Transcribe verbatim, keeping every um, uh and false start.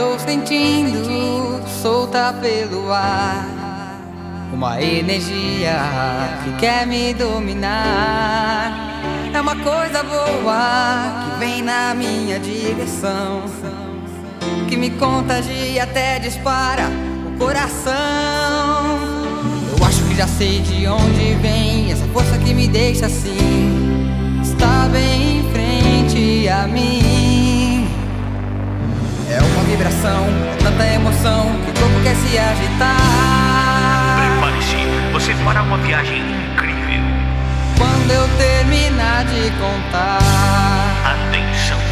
Tô sentindo solta pelo ar uma energia que quer me dominar. É uma coisa boa que vem na minha direção, que me contagia até dispara o coração. Eu acho que já sei de onde vem essa força que me deixa assim, está bem em frente a mim. É uma vibração, é tanta emoção que o corpo quer se agitar. Prepare-se, você fará uma viagem incrível. Quando eu terminar de contar, Atenção.